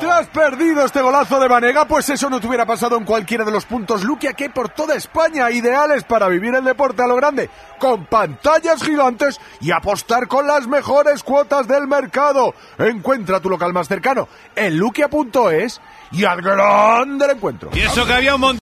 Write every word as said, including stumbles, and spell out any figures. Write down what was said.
¿Te has perdido este golazo de Banega? Pues eso no te hubiera pasado en cualquiera de los puntos Luquia que hay por toda España, ideales para vivir el deporte a lo grande, con pantallas gigantes y apostar con las mejores cuotas del mercado. Encuentra tu local más cercano en luquia punto es y al grande el encuentro. Y eso que había un montón.